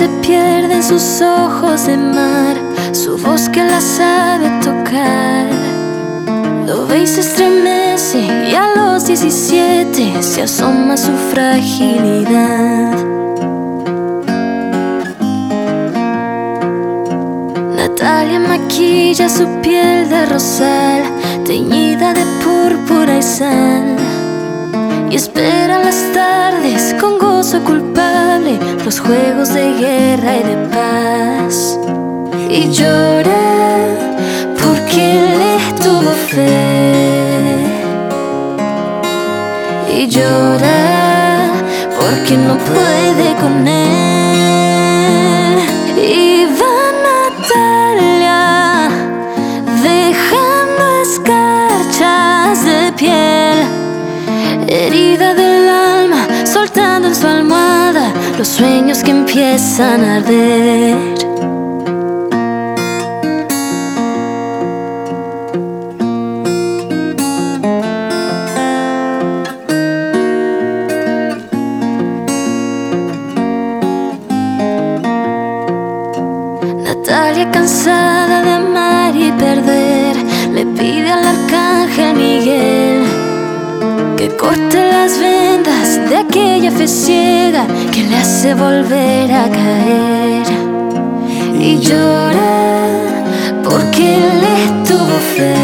se pierde en sus ojos de mar, su voz que la sabe tocar. Lo ve y se estremece y a los 17 se asoma su fragilidad. Natalia maquilla su piel de rosal, teñida de púrpura y sal, y espera las tardes con gozo culpable los juegos de guerra y de paz. Y llora porque le tuvo fe, y llora porque no puede con él. Y va Natalia dejando escarchas de piel, herida del alma, soltando en su almohada los sueños que empiezan a arder. Natalia, cansada de amar y perder, le pide al arcángel Miguel que corte las vendas de aquella fe ciega que le hace volver a caer. Y llora porque le tuvo fe,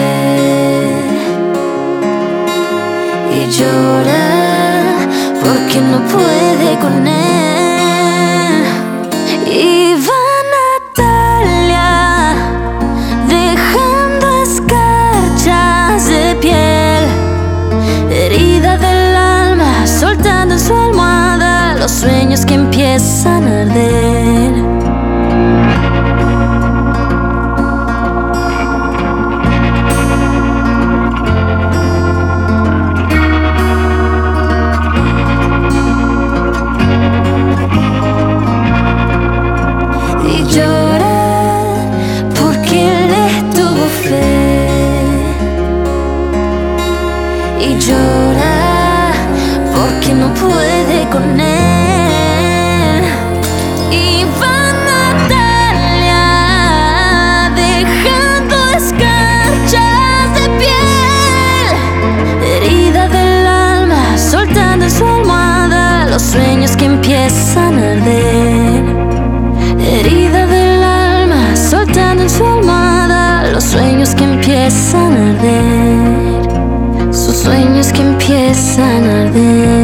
y llora porque no puede con él. Y va Natalia dejando escarchas de piel, herida del alma, soltando en su almohada los sueños que empiezan a arder. Y llora porque le tuvo fe, y llora porque no puede con él. Y va Natalia dejando escarchas de piel, herida del alma, soltando en su almohada los sueños que empiezan a arder. Herida del alma, soltando en su almohada los sueños que empiezan a arder, sus sueños que empiezan a arder.